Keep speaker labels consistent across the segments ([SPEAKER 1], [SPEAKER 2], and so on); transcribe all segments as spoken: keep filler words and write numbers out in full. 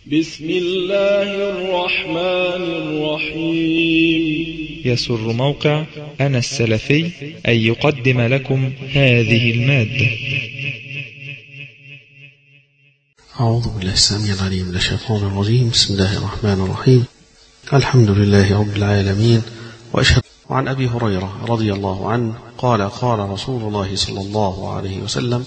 [SPEAKER 1] بسم الله الرحمن الرحيم.
[SPEAKER 2] يسر موقع أنا السلفي أن يقدم لكم هذه المادة.
[SPEAKER 3] أعوذ بالله السميع العليم من الشيطان الرجيم. بسم الله الرحمن الرحيم. الحمد لله رب العالمين، وأشهد. عن أبي هريرة رضي الله عنه قال قال رسول الله صلى الله عليه وسلم: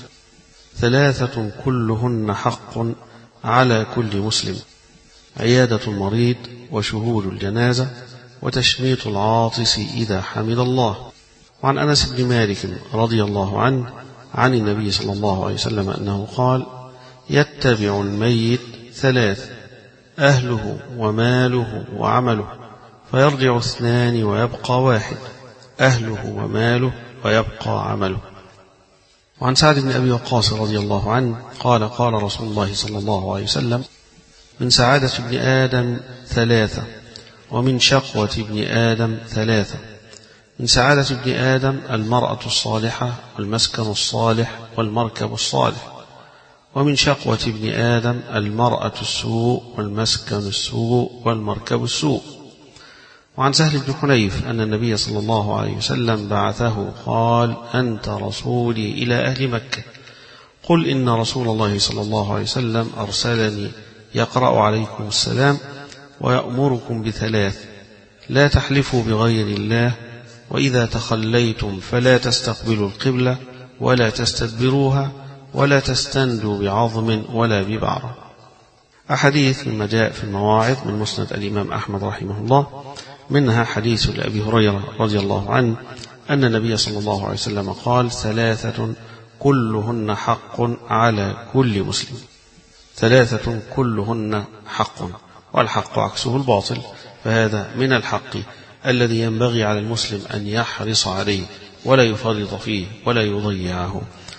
[SPEAKER 3] ثلاثة كلهن حق على كل مسلم: عيادة المريض، وشهود الجنازة، وتشميت العاطس إذا حمد الله. وعن أنس بن مالك رضي الله عنه عن النبي صلى الله عليه وسلم أنه قال: يتبع الميت ثلاث: أهله وماله وعمله، فيرجع اثنان ويبقى واحد: أهله وماله ويبقى عمله. وعن سعد بن أبي وقاص رضي الله عنه قال قال رسول الله صلى الله عليه وسلم: من سعادة ابن آدم ثلاثة، ومن شقوة ابن آدم ثلاثة: من سعادة ابن آدم المرأة الصالحة، والمسكن الصالح، والمركب الصالح. ومن شقوة ابن آدم المرأة السوء، والمسكن السوء، والمركب السوء. وعن سهل بن حنيف أن النبي صلى الله عليه وسلم بعثه قال: أنت رسولي إلى أهل مكة، قل إن رسول الله صلى الله عليه وسلم أرسلني يقرأ عليكم السلام ويأمركم بثلاث: لا تحلفوا بغير الله، وإذا تخليتم فلا تستقبلوا القبلة ولا تستدبروها، ولا تستندوا بعظم ولا ببعرة. أحاديث مما جاء في المواعظ من مسند الإمام أحمد رحمه الله، منها حديث لأبي هريرة رضي الله عنه أن النبي صلى الله عليه وسلم قال: ثلاثة كلهن حق على كل مسلم. ثلاثة كلهن حق، والحق عكسه الباطل، فهذا من الحق الذي ينبغي على المسلم أن يحرص عليه ولا يفرط فيه ولا يضيعه.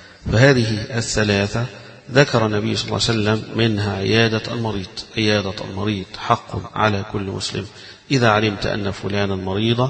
[SPEAKER 3] فهذه الثلاثة ذكر النبي صلى الله عليه وسلم منها عيادة المريض. عيادة المريض حق على كل مسلم. إذا علمت أن فلانا مريضا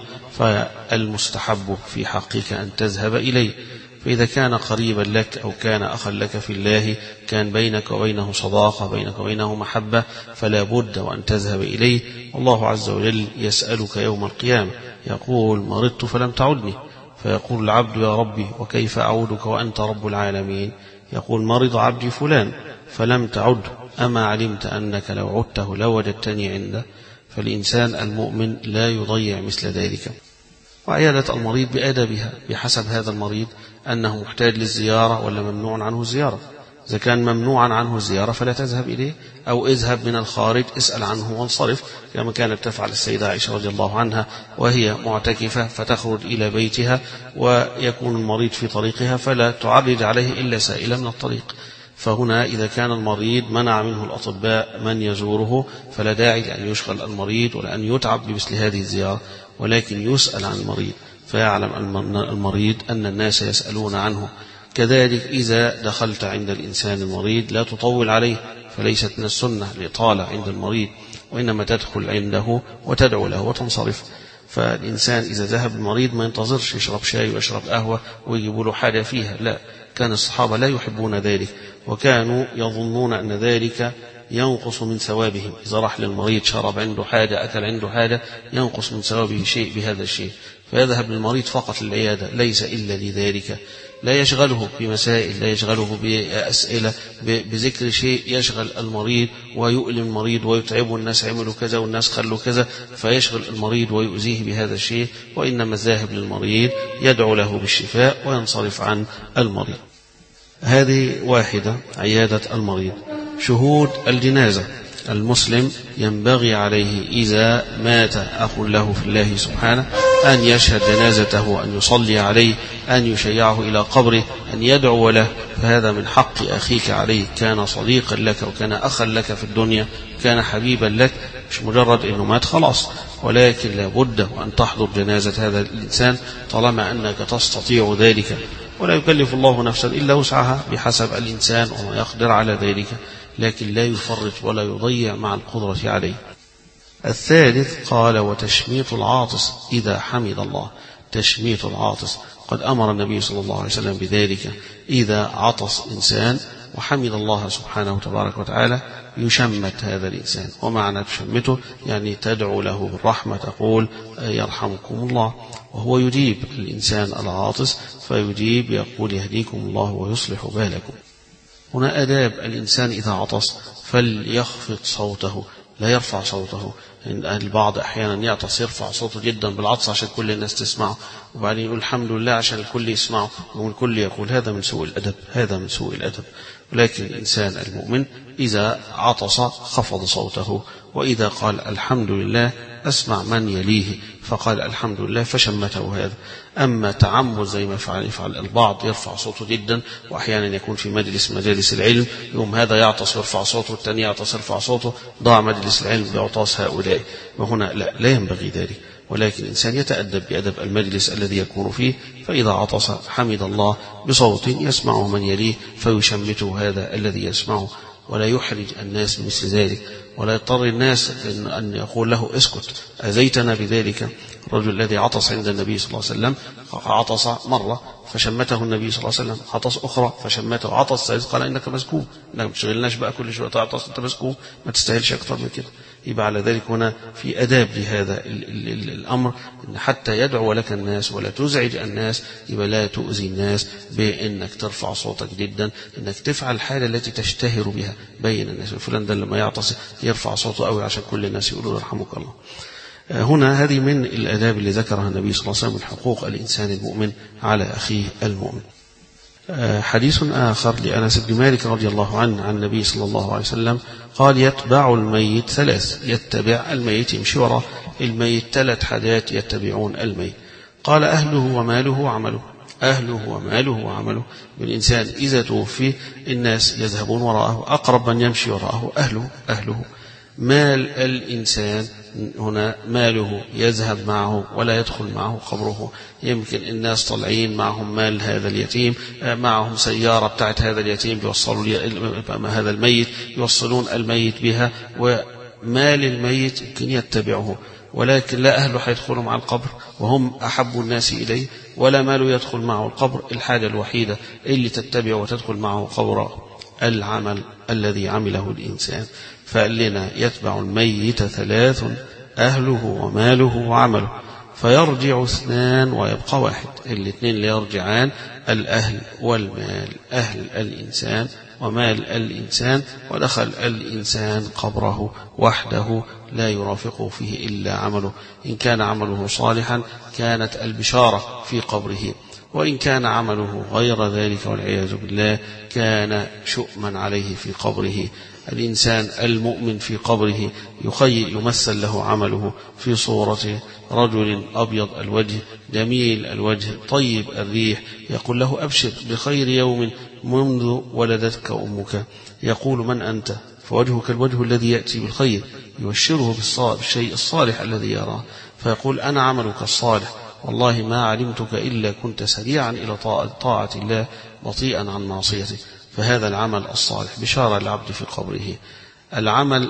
[SPEAKER 3] فالمستحب في حقك أن تذهب إليه، فإذا كان قريبا لك أو كان أخا لك في الله، كان بينك وبينه صداقة، بينك وبينه محبة، فلا بد وأن تذهب إليه. والله عز وجل يسألك يوم القيامة، يقول: مرضت فلم تعدني، فيقول العبد: يا ربي وكيف أعودك وأنت رب العالمين؟ يقول: مرض عبدي فلان فلم تعده، أما علمت أنك لو عدته لوجدتني عنده؟ فالإنسان المؤمن لا يضيع مثل ذلك. وعيادة المريض بأدبها بحسب هذا المريض، أنه محتاج للزيارة ولا ممنوع عنه الزيارة. إذا كان ممنوعا عنه الزيارة فلا تذهب إليه، أو اذهب من الخارج اسأل عنه وانصرف، كما كانت تفعل السيدة عائشة رضي الله عنها وهي معتكفة، فتخرج إلى بيتها ويكون المريض في طريقها فلا تعرض عليه إلا سائلا من الطريق. فهنا إذا كان المريض منع منه الأطباء من يزوره، فلا داعي لأن يشغل المريض ولا أن يتعب بمثل هذه الزيارة، ولكن يسأل عن المريض فيعلم المريض أن الناس يسألون عنه. كذلك إذا دخلت عند الإنسان المريض لا تطول عليه، فليست من السنة الإطالة عند المريض، وإنما تدخل عنده وتدعو له وتنصرف. فالإنسان إذا ذهب المريض ما ينتظرش يشرب شاي ويشرب قهوة ويجيبوا له حاجة فيها، لا، كان الصحابة لا يحبون ذلك، وكانوا يظنون أن ذلك ينقص من ثوابهم. إذا راح للمريض شرب عنده حاجة، أكل عنده حاجة، ينقص من ثوابه شيء بهذا الشيء، فيذهب للمريض فقط للعيادة، ليس إلا لذلك. لا يشغله بمسائل، لا يشغله بأسئلة، بذكر شيء يشغل المريض ويؤلم المريض ويتعبه، الناس عملوا كذا والناس خلوا كذا، فيشغل المريض ويؤذيه بهذا الشيء. وإنما الذاهب للمريض يدعو له بالشفاء وينصرف عن المريض. هذه واحدة، عيادة المريض. شهود الجنازة: المسلم ينبغي عليه إذا مات أخ له في الله سبحانه أن يشهد جنازته، أن يصلي عليه، أن يشيعه إلى قبره، أن يدعو له، فهذا من حق أخيك عليه. كان صديقا لك وكان أخا لك في الدنيا، كان حبيبا لك، مش مجرد أنه مات خلاص، ولكن لابد أن تحضر جنازة هذا الإنسان طالما أنك تستطيع ذلك. ولا يكلف الله نفسا إلا وسعها بحسب الإنسان وما يقدر على ذلك، لكن لا يفرط ولا يضيع مع القدرة عليه. الثالث قال: وتشميت العاطس إذا حمد الله. تشميت العاطس قد أمر النبي صلى الله عليه وسلم بذلك. إذا عطس إنسان وحمد الله سبحانه تبارك وتعالى يشمت هذا الإنسان. ومعنى تشمته يعني تدعو له بالرحمة، تقول يرحمكم الله، وهو يجيب الإنسان العاطس فيجيب يقول يهديكم الله ويصلح بالكم. هنا آداب الإنسان إذا عطس فليخفض صوته، لا يرفع صوته. البعض أحيانا يعطس يرفع صوته جدا بالعطس عشان كل الناس تسمعه، وبعدين يقول الحمد لله عشان الكل يسمعه، والكل يقول هذا من سوء الأدب، هذا من سوء الأدب. ولكن الإنسان المؤمن إذا عطس خفض صوته، وإذا قال الحمد لله أسمع من يليه فقال الحمد لله فشمته هذا. أما تعمد زي ما يفعل, يفعل البعض يرفع صوته جدا، وأحيانا يكون في مجلس مجالس العلم يوم هذا يعطس ويرفع صوته والثاني يعطس يرفع صوته، ضاع مجلس العلم بعطاس هؤلاء. وهنا لا, لا ينبغي ذلك، ولكن الإنسان يتأدب بأدب المجلس الذي يكون فيه، فإذا عطس حمد الله بصوت يسمعه من يليه فيشمته هذا الذي يسمعه، ولا يحرج الناس بمثل ذلك، ولا يضطر الناس أن يقول له اسكت أذيتنا بذلك. الرجل الذي عطس عند النبي صلى الله عليه وسلم عطس مرة فشمته النبي صلى الله عليه وسلم، عطس أخرى فشمته، عطس ثالث قال إنك مسكوب، لا تشغلناش بقى كل شوية تعطس أنت مسكوب، ما تستاهلش أكثر من كده. يبقى على ذلك هنا في أداب لهذا الأمر، إن حتى يدعو لك الناس ولا تزعج الناس، يبقى لا تؤذي الناس بأنك ترفع صوتك جدا، إنك تفعل الحالة التي تشتهر بها بين الناس. فلان ده لما يعطس يرفع صوته قوي عشان كل الناس يقولوا يرحمك الله. هنا هذه من الآداب اللي ذكرها النبي صلى الله عليه وسلم من حقوق الإنسان المؤمن على أخيه المؤمن. حديث آخر لأنس بن مالك رضي الله عنه عن النبي صلى الله عليه وسلم قال يتبع الميت ثلاث، يتبع الميت يمشي وراء الميت ثلاث حاجات يتبعون الميت. قال أهله وماله وعمله، أهله وماله وعمله. بالإنسان إذا توفي الناس يذهبون وراءه، أقرب من يمشي وراءه أهله أهله مال الإنسان هنا ماله يذهب معه ولا يدخل معه قبره. يمكن الناس طالعين معهم مال هذا اليتيم، معهم سيارة بتاعت هذا اليتيم بيوصلوا هذا الميت، يوصلون الميت بها، ومال الميت يمكن يتبعه، ولكن لا أهله حيدخلوا مع القبر وهم أحب الناس إليه، ولا ماله يدخل معه القبر. الحاجة الوحيدة اللي تتبع وتدخل معه قبر العمل الذي عمله الإنسان. فقال لنا يتبع الميت ثلاث، أهله وماله وعمله، فيرجع اثنان ويبقى واحد. الاثنين اللي يرجعان الأهل والمال، أهل الإنسان ومال الإنسان، ودخل الإنسان قبره وحده لا يرافقه فيه إلا عمله. إن كان عمله صالحا كانت البشارة في قبره، وإن كان عمله غير ذلك والعياذ بالله كان شؤما عليه في قبره. الإنسان المؤمن في قبره يخيل يمثل له عمله في صورة رجل أبيض الوجه جميل الوجه طيب الريح، يقول له أبشر بخير يوم منذ ولدتك أمك. يقول من أنت؟ فوجهك الوجه الذي يأتي بالخير، يبشره بالشيء الصالح الذي يراه، فيقول أنا عملك الصالح، والله ما علمتك إلا كنت سريعا إلى طاعة الله بطيئا عن معصيته. فهذا العمل الصالح بشارة العبد في قبره. العمل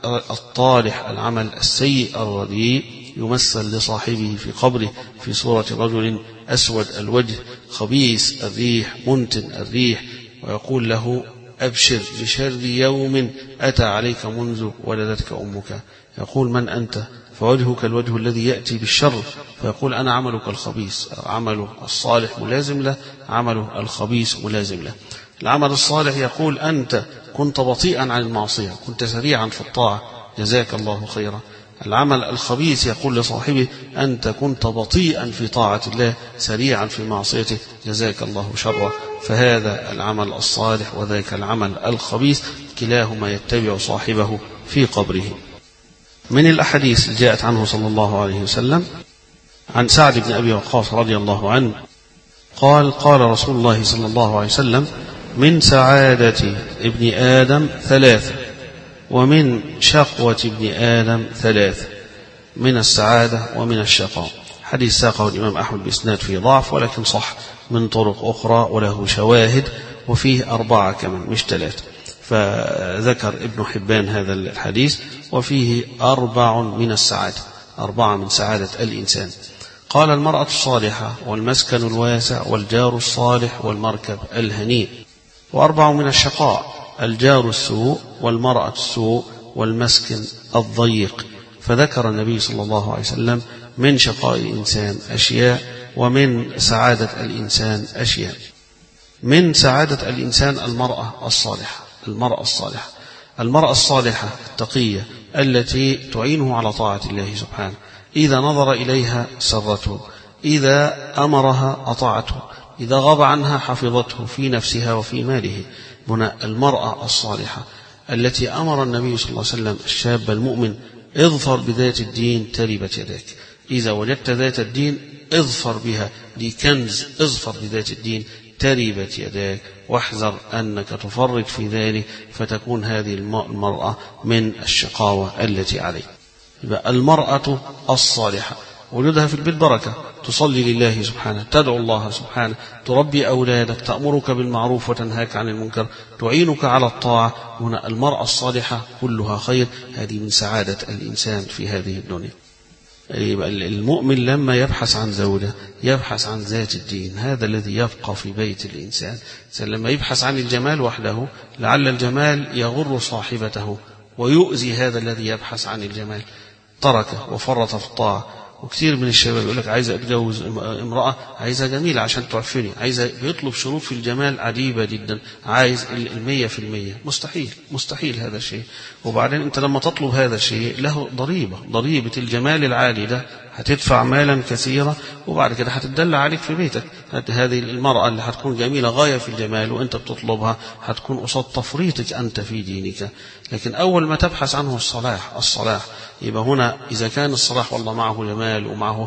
[SPEAKER 3] الطالح العمل السيء الرديء يمثل لصاحبه في قبره في صورة رجل أسود الوجه خبيث الريح منتن الريح، ويقول له أبشر بشر يوم أتى عليك منذ ولدتك أمك. يقول من أنت؟ فوجهك الوجه الذي يأتي بالشر، فيقول أنا عملك الخبيث. عمله الصالح ملازم له، عمله الخبيث ملازم له. العمل الصالح يقول أنت كنت بطيئا عن المعصية كنت سريعا في الطاعة جزاك الله خيرا. العمل الخبيث يقول لصاحبه أنت كنت بطيئا في طاعة الله سريعا في معصيته جزاك الله شرا. فهذا العمل الصالح وذاك العمل الخبيث كلاهما يتبع صاحبه في قبره. من الأحاديث اللي جاءت عنه صلى الله عليه وسلم عن سعد بن أبي وقاص رضي الله عنه قال قال رسول الله صلى الله عليه وسلم من سعادة ابن آدم ثلاثة ومن شقوة ابن آدم ثلاثة، من السعادة ومن الشقاء. حديث ساقه الإمام أحمد بإسناد فيه ضعف ولكن صح من طرق أخرى وله شواهد، وفيه أربعة كمان مش ثلاثة. فذكر ابن حبان هذا الحديث وفيه أربع من السعادة، أربعة من سعادة الإنسان. قال المرأة الصالحة والمسكن الواسع والجار الصالح والمركب الهنيء. وأربع من الشقاء الجار السوء والمرأة السوء والمسكن الضيق. فذكر النبي صلى الله عليه وسلم من شقاء الإنسان أشياء ومن سعادة الإنسان أشياء. من سعادة الإنسان المرأة الصالحة. المرأة الصالحة المرأة الصالحة التقية التي تعينه على طاعة الله سبحانه، إذا نظر إليها سرته، إذا أمرها أطاعته، إذا غاب عنها حفظته في نفسها وفي ماله. هنا المرأة الصالحة التي أمر النبي صلى الله عليه وسلم الشاب المؤمن: اظفر بذات الدين تربت يداك. إذا وجدت ذات الدين اظفر بها، دي كنز، اظفر بذات الدين تربت يداك، واحذر أنك تفرط في ذلك فتكون هذه المرأة من الشقاوة التي عليه. يبقى المرأة الصالحة وجودها في البيت بركة، تصلي لله سبحانه، تدعو الله سبحانه، تربي أولادك، تأمرك بالمعروف وتنهاك عن المنكر، تعينك على الطاعة. هنا المرأة الصالحة كلها خير، هذه من سعادة الإنسان في هذه الدنيا. المؤمن لما يبحث عن زوجة يبحث عن ذات الدين، هذا الذي يبقى في بيت الإنسان. لما يبحث عن الجمال وحده لعل الجمال يغر صاحبته ويؤذي هذا الذي يبحث عن الجمال، تركه وفرط في الطاعة. وكثير من الشباب يقول لك عايز أتجوز امرأة عايزها جميلة عشان تعفني، عايز بيطلب شروط في الجمال عجيبة جدا، عايز المية في المية. مستحيل مستحيل هذا الشيء. وبعدين أنت لما تطلب هذا الشيء له ضريبة، ضريبة الجمال العالي ده، هتدفع مالا كثيرا وبعد كده هتدلع عليك في بيتك. هذه المرأة اللي هتكون جميلة غاية في الجمال وأنت بتطلبها هتكون قصاد تفريطك أنت في دينك. لكن أول ما تبحث عنه الصلاح الصلاح يبقى هنا إذا كان الصلاح والله معه جمال ومعه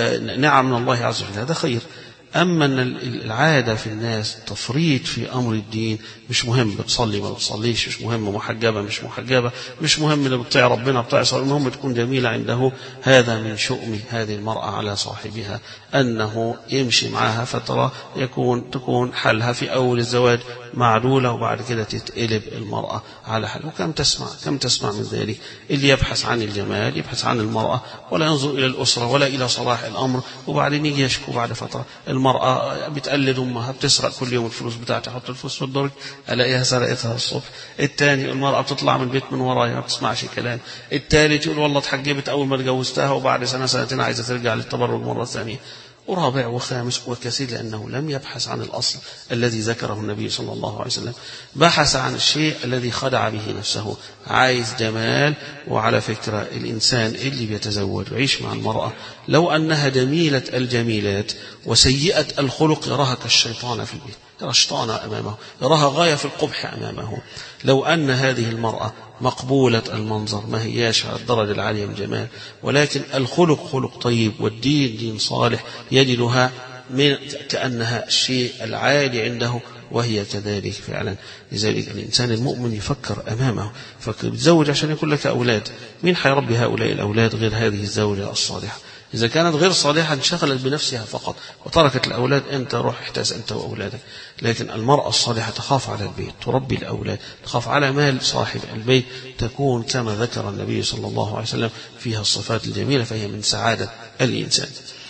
[SPEAKER 3] نعم من الله عز وجل هذا خير. أما أن العادة في الناس تفريط في أمر الدين، مش مهم بتصلي ما بتصليش، مش مهم محجبة مش محجبة، مش مهم اللي بتطيع ربنا بتطيع صلي، المهم تكون جميلة عنده. هذا من شؤم هذه المرأة على صاحبها أنه يمشي معها فترة يكون تكون حالها في أول الزواج معدولة وبعد كده تتقلب المرأة على حال. وكم تسمع كم تسمع من ذلك، اللي يبحث عن الجمال يبحث عن المرأة ولا ينظر إلى الأسرة ولا إلى صلاح الأمر، وبعدين يجي يشكو بعد فترة المرأة بتقلد أمها، بتسرق كل يوم الفلوس بتاعتها، تحط الفلوس في الدرج ألاقيها سرقتها الصبح. الثاني المرأة بتطلع من البيت من ورايا ما بتسمعش كلام. الثالث يقول والله اتحجبت أول ما اتجوزتها وبعد سنة سنتين عايزة ترجع للتبرج مرة ثانية. ورابع وخامس وكثير، لأنه لم يبحث عن الأصل الذي ذكره النبي صلى الله عليه وسلم، بحث عن الشيء الذي خدع به نفسه، عايز جمال. وعلى فكرة الإنسان اللي بيتزوج ويعيش مع المرأة لو أنها جميلة الجميلات وسيئة الخلق يراها كالشيطان في البيت، يرى الشيطان أمامه، يراها غاية في القبح أمامه. لو أن هذه المرأة مقبولة المنظر ما هياش على الدرجة العالية من الجمال، ولكن الخلق خلق طيب والدين دين صالح، يجدها من كأنها الشيء العالي عنده وهي كذلك فعلا. لذلك الإنسان المؤمن يفكر أمامه، فكر بتزوج عشان يكون لك أولاد، مين حيربي هؤلاء الأولاد غير هذه الزوجة الصالحة؟ إذا كانت غير صالحة انشغلت بنفسها فقط وتركت الأولاد، أنت روح احتاج أنت وأولادك. لكن المرأة الصالحة تخاف على البيت، تربي الأولاد، تخاف على مال صاحب البيت، تكون كما ذكر النبي صلى الله عليه وسلم فيها الصفات الجميلة، فهي من سعادة الإنسان.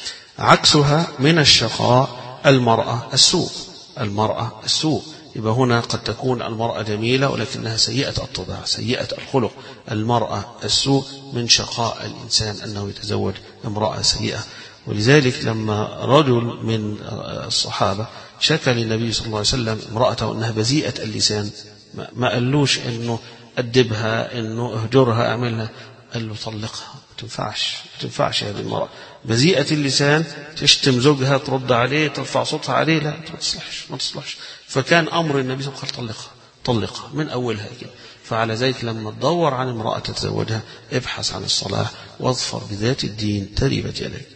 [SPEAKER 3] عكسها من الشقاء المرأة السوء. المرأة السوء يبقى هنا قد تكون المرأة جميلة ولكنها سيئة الطباع سيئة الخلق. المرأة السوء من شقاء الإنسان أنه يتزوج امرأة سيئة. ولذلك لما رجل من الصحابة شكى للنبي صلى الله عليه وسلم امرأته أنها بذيئة اللسان، ما قالوش أنه أدبها أنه اهجرها أعملها، قال له طلقها، ما تنفعش ما تنفعش هذه المرأة بذيئة اللسان، تشتم زوجها، ترد عليه، ترفع صوتها عليه، لا ما تصلحش ما تصلحش. فكان أمر النبي صلى الله عليه وسلم طلقها طلقها من أولها كده. فعلى ذلك لما تدور عن امرأة تتزوجها ابحث عن الصلاح واظفر بذات الدين تربت يديك.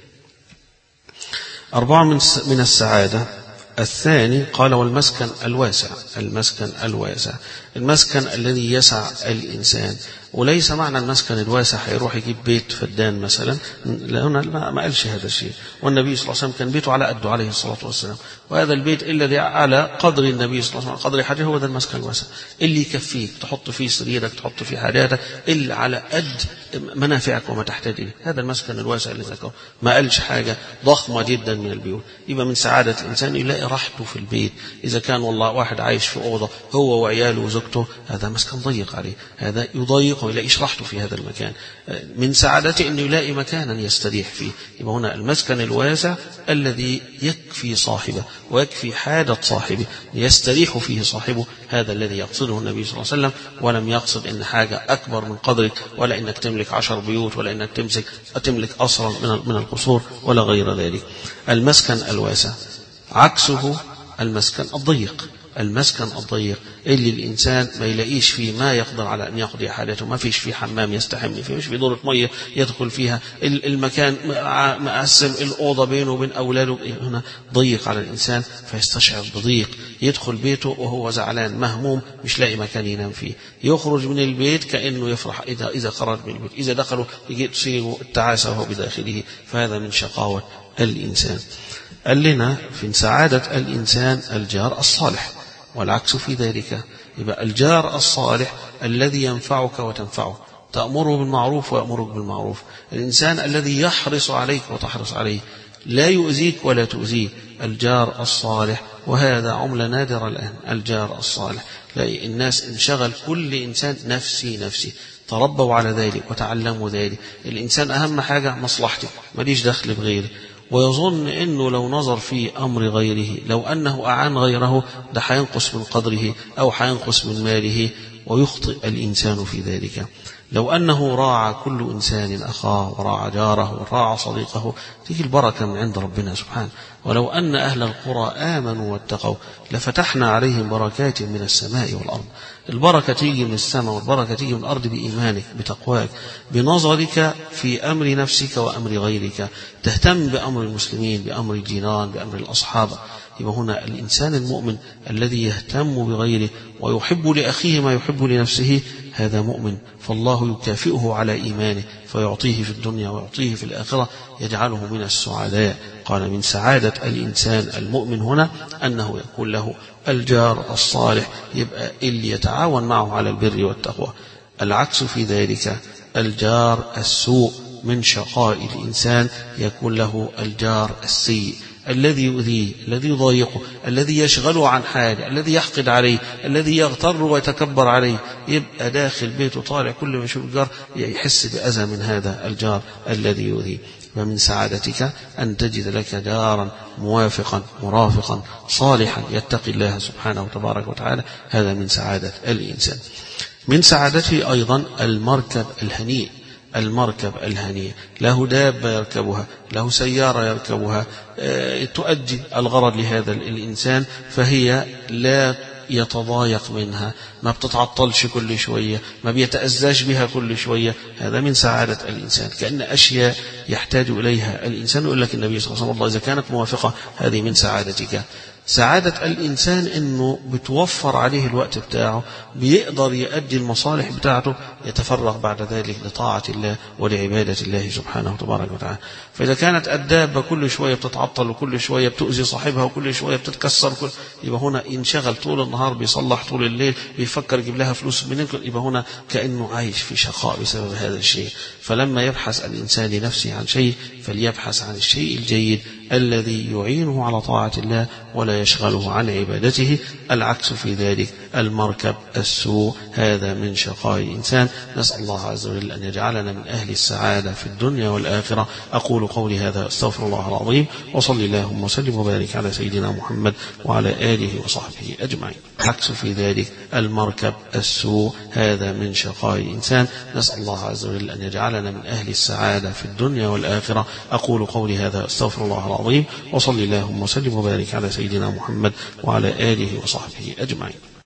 [SPEAKER 3] أربعة من السعادة الثاني قال والمسكن الواسع. المسكن الواسع المسكن الذي يسع الإنسان، وليس معنى المسكن الواسع هيروح يجيب بيت فدان مثلا، لأنه ما قالش هذا الشيء. والنبي صلى الله عليه وسلم كان بيته على قده عليه الصلاة والسلام، وهذا البيت الذي على قدر النبي صلى الله عليه وسلم قدر حاجته هو ده المسكن الواسع اللي يكفيك تحط فيه سريرك، تحط فيه حاجاتك اللي على قد منافعك وما تحتاج إليه. هذا المسكن الواسع اللي ذكره، ما قالش حاجة ضخمة جدا من البيوت. يبقى من سعادة الإنسان يلاقي راحته في البيت. إذا كان والله واحد عايش في أوضة هو وعياله وزوجته، هذا مسكن ضيق عليه، هذا يضيق ويلاقيش راحته في هذا المكان. من سعادته أنه يلاقي مكانا يستريح فيه. يبقى هنا المسكن الواسع الذي يكفي صاحبه ويكفي حاجة صاحبه يستريح فيه صاحبه، هذا الذي يقصده النبي صلى الله عليه وسلم. ولم يقصد إن حاجة أكبر من قدرك، ولا إنك تملك عشر بيوت، ولا إنك تمسك تملك أسرا من القصور ولا غير ذلك. المسكن الواسع عكسه المسكن الضيق. المسكن الضيق اللي الإنسان ما يلاقيش فيه ما يقدر على أن يقضي حاجته، ما فيش فيه حمام يستحمي فيه، مش في دورة مية يدخل فيها، المكان مقسم الأوضة بينه وبين أولاده، هنا ضيق على الإنسان فيستشعر بضيق. يدخل بيته وهو زعلان مهموم مش لاقي مكان ينام فيه، يخرج من البيت كأنه يفرح إذا إذا خرج من البيت، إذا دخلوا يجي تصيبه التعاسة وهو بداخله، فهذا من شقاوة الإنسان. قال لنا في سعادة الإنسان الجار الصالح، والعكس في ذلك. يبقى الجار الصالح الذي ينفعك وتنفعه، تأمره بالمعروف ويأمرك بالمعروف، الإنسان الذي يحرص عليك وتحرص عليه، لا يؤذيك ولا تؤذيه، الجار الصالح. وهذا عملة نادرة الآن، الجار الصالح. لا الناس انشغل كل إنسان نفسي نفسي، تربوا على ذلك وتعلموا ذلك. الإنسان أهم حاجة مصلحته، ماليش دخل بغيره، ويظن أنه لو نظر في أمر غيره، لو أنه أعان غيره، ده حينقص من قدره أو حينقص من ماله، ويخطئ الإنسان في ذلك. لو أنه راعى كل إنسان أخاه وراعى جاره وراعى صديقه، تيجي البركة من عند ربنا سبحانه. ولو أن أهل القرى آمنوا واتقوا لفتحنا عليهم بركات من السماء والأرض. البركة تيجي من السماء والبركة تيجي من الأرض بإيمانك، بتقواك، بنظرك في أمر نفسك وأمر غيرك، تهتم بأمر المسلمين، بأمر الجيران، بأمر الأصحاب. يبقى هنا الإنسان المؤمن الذي يهتم بغيره ويحب لأخيه ما يحب لنفسه، هذا مؤمن، فالله يكافئه على إيمانه فيعطيه في الدنيا ويعطيه في الآخرة، يجعله من السعداء. قال من سعادة الإنسان المؤمن هنا أنه يكون له الجار الصالح، يبقى اللي يتعاون معه على البر والتقوى. العكس في ذلك الجار السوء، من شقاء الإنسان يكون له الجار السيء الذي يؤذيه، الذي يضايقه، الذي يشغله عن حاله، الذي يحقد عليه، الذي يغتر ويتكبر عليه، يبقى داخل بيته طالع كل ما يشوف الجار يحس بأذى من هذا الجار الذي يؤذيه. ومن سعادتك أن تجد لك جارا موافقا مرافقا صالحا يتقي الله سبحانه وتبارك وتعالى، هذا من سعادة الإنسان. من سعادته أيضا المركب الهنيء. المركب الهنيء له دابة يركبها، له سيارة يركبها، تؤدي الغرض لهذا الإنسان، فهي لا يتضايق منها، ما بتتعطلش كل شوية، ما بيتأذاش بها كل شوية، هذا من سعادة الإنسان. كأن أشياء يحتاج إليها الإنسان، يقول لك النبي صلى الله عليه وسلم إذا كانت موافقة هذه من سعادتك. سعادة الإنسان أنه بتوفر عليه الوقت بتاعه، بيقدر يؤدي المصالح بتاعته، يتفرغ بعد ذلك لطاعة الله ولعبادة الله سبحانه وتبارك وتعالى. فإذا كانت الدابة كل شوية بتتعطل وكل شوية بتؤذي صاحبها وكل شوية بتتكسر، كل يبقى هنا ينشغل طول النهار، بيصلح طول الليل، بيفكر يجيب لها فلوس منين، يبقى هنا كأنه عايش في شقاء بسبب هذا الشيء. فلما يبحث الإنسان لنفسه عن شيء فليبحث عن الشيء الجيد الذي يعينه على طاعة الله ولا يشغله عن عبادته. العكس في ذلك المركب السوء، هذا من شقاء الإنسان. نسأل الله عز وجل أن يجعلنا من أهل السعادة في الدنيا والآخرة. أقول قولي هذا أستغفر الله العظيم، وصلي اللهم وسلم وبارك على سيدنا محمد وعلى آله وصحبه أجمعين. العكس في ذلك المركب السوء، هذا من شقاء الإنسان. نسأل الله عز وجل أن يجعلنا من أهل السعادة في الدنيا والآخرة. أقول قولي هذا أستغفر الله العظيم، وصلي اللهم وسلم وبارك على سيدنا محمد وعلى آله وصحبه أجمعين.